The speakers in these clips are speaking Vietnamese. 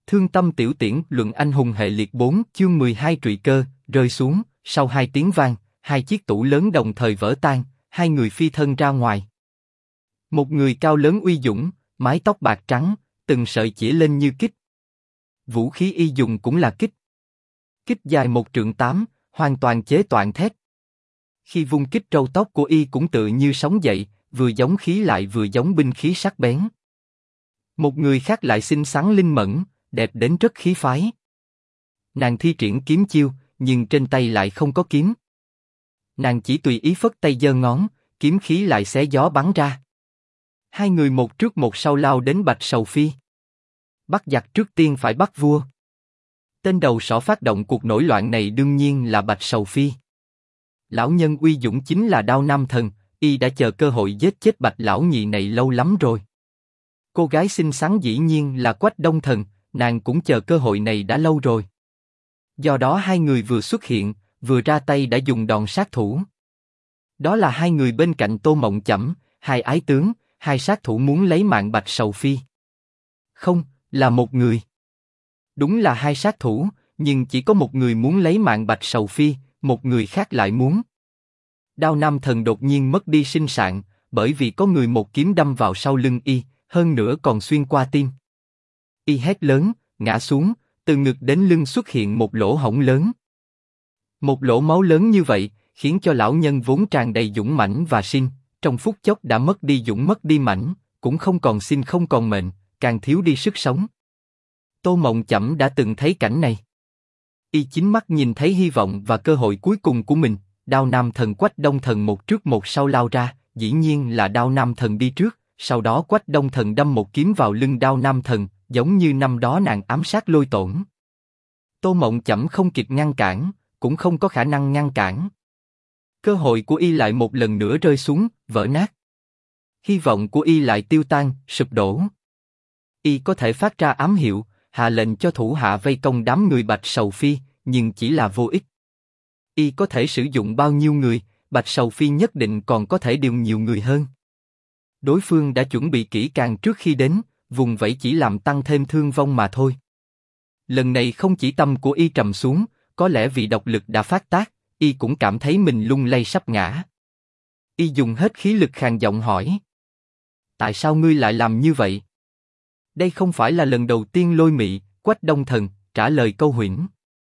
Thương tâm tiểu tiễn luận anh hùng hệ liệt 4 chương 12 trụy cơ, rơi xuống, sau 2 tiếng vang, 2 chiếc tủ lớn đồng thời vỡ tan, 2 người phi thân ra ngoài. Một người cao lớn uy dũng, mái tóc bạc trắng, từng sợi chĩa lên như kích. Vũ khí y dùng cũng là kích. Kích dài 1 trượng 8, hoàn toàn chế toạn thép. Khi vung kích râu tóc của y cũng tự như sóng dậy, vừa giống khí lại vừa giống binh khí sắc bén. Một người khác lại xinh xắn linh mẫn, đẹp đến rất khí phái. Nàng thi triển kiếm chiêu, nhưng trên tay lại không có kiếm. Nàng chỉ tùy ý phất tay giơ ngón, kiếm khí lại xé gió bắn ra. 2 người một trước một sau lao đến Bạch Sầu Phi. Bắt giặc trước tiên phải bắt vua. Tên đầu sỏ phát động cuộc nổi loạn này đương nhiên là Bạch Sầu Phi. Lão nhân uy dũng chính là Đao Nam Thần, y đã chờ cơ hội giết chết Bạch lão nhị này lâu lắm rồi. Cô gái xinh xắn dĩ nhiên là Quách Đông Thần, nàng cũng chờ cơ hội này đã lâu rồi. Do đó 2 người vừa xuất hiện, vừa ra tay đã dùng đòn sát thủ. Đó là 2 người bên cạnh Tô Mộng Chẩm, 2 ái tướng, 2 sát thủ muốn lấy mạng Bạch Sầu Phi. Không, là một người. Đúng là 2 sát thủ, nhưng chỉ có một người muốn lấy mạng Bạch Sầu Phi, một người khác lại muốn. Đao Nam Thần đột nhiên mất đi sinh sản, bởi vì có người một kiếm đâm vào sau lưng y, hơn nữa còn xuyên qua tim. Y hét lớn, ngã xuống, từ ngực đến lưng xuất hiện một lỗ hổng lớn. Một lỗ máu lớn như vậy, khiến cho lão nhân vốn tràn đầy dũng mãnh và sinh, trong phút chốc đã mất đi dũng mất đi mãnh, cũng không còn sinh không còn mệnh, càng thiếu đi sức sống. Tô Mộng Chẩm đã từng thấy cảnh này. Y chính mắt nhìn thấy hy vọng và cơ hội cuối cùng của mình. Đao Nam Thần Quách Đông Thần một trước một sau lao ra, dĩ nhiên là Đao Nam Thần đi trước, sau đó Quách Đông Thần đâm một kiếm vào lưng Đao Nam Thần, giống như năm đó nàng ám sát Lôi Tổn. Tô Mộng Chẩm không kịp ngăn cản, cũng không có khả năng ngăn cản. Cơ hội của y lại một lần nữa rơi xuống, vỡ nát. Hy vọng của y lại tiêu tan, sụp đổ. Y có thể phát ra ám hiệu, hạ lệnh cho thủ hạ vây công đám người Bạch Sầu Phi, nhưng chỉ là vô ích. Y có thể sử dụng bao nhiêu người, Bạch Sầu Phi nhất định còn có thể điều nhiều người hơn. Đối phương đã chuẩn bị kỹ càng trước khi đến, vùng vẫy chỉ làm tăng thêm thương vong mà thôi. Lần này không chỉ tâm của y trầm xuống, có lẽ vì độc lực đã phát tác, y cũng cảm thấy mình lung lay sắp ngã. Y dùng hết khí lực khàn giọng hỏi: tại sao ngươi lại làm như vậy? Đây không phải là lần đầu tiên Lôi Mị, Quách Đông Thần trả lời câu huyễn.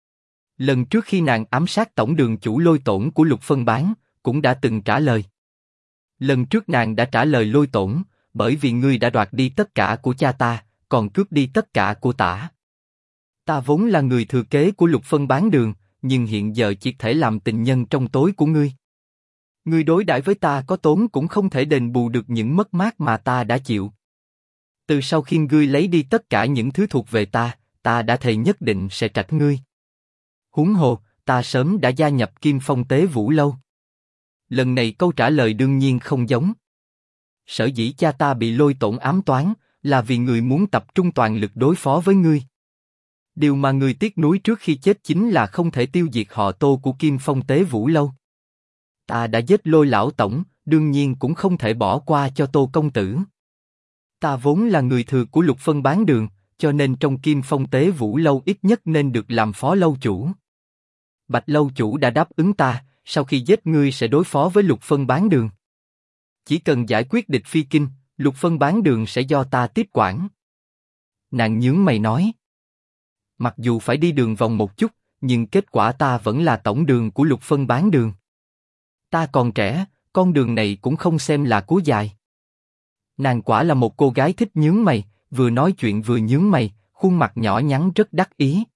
Lần trước khi nàng ám sát tổng đường chủ Lôi Tổn của Lục Phân Bán, cũng đã từng trả lời. Lần trước nàng đã trả lời Lôi Tổn, bởi vì ngươi đã đoạt đi tất cả của cha ta, còn cướp đi tất cả của tả. Ta vốn là người thừa kế của Lục Phân Bán đường, nhưng hiện giờ chỉ thể làm tình nhân trong tối của ngươi. Ngươi đối đãi với ta có tốn cũng không thể đền bù được những mất mát mà ta đã chịu. Từ sau khi ngươi lấy đi tất cả những thứ thuộc về ta, ta đã thề nhất định sẽ trạch ngươi. Huống hồ, ta sớm đã gia nhập Kim Phong Tế Vũ Lâu. Lần này câu trả lời đương nhiên không giống. Sở dĩ cha ta bị Lôi Tổn ám toán, là vì người muốn tập trung toàn lực đối phó với ngươi. Điều mà người tiếc nuối trước khi chết chính là không thể tiêu diệt họ Tô của Kim Phong Tế Vũ Lâu. Ta đã giết Lôi lão tổng, đương nhiên cũng không thể bỏ qua cho Tô công tử. Ta vốn là người thừa của Lục Phân Bán đường, cho nên trong Kim Phong Tế Vũ Lâu ít nhất nên được làm phó lâu chủ. Bạch lâu chủ đã đáp ứng ta, sau khi giết ngươi sẽ đối phó với Lục Phân Bán đường. Chỉ cần giải quyết địch phi kinh, Lục Phân Bán đường sẽ do ta tiếp quản. Nàng nhướng mày nói: mặc dù phải đi đường vòng một chút, nhưng kết quả ta vẫn là tổng đường của Lục Phân Bán đường. Ta còn trẻ, con đường này cũng không xem là cú dài. Nàng quả là một cô gái thích nhướng mày, vừa nói chuyện vừa nhướng mày, khuôn mặt nhỏ nhắn rất đắc ý.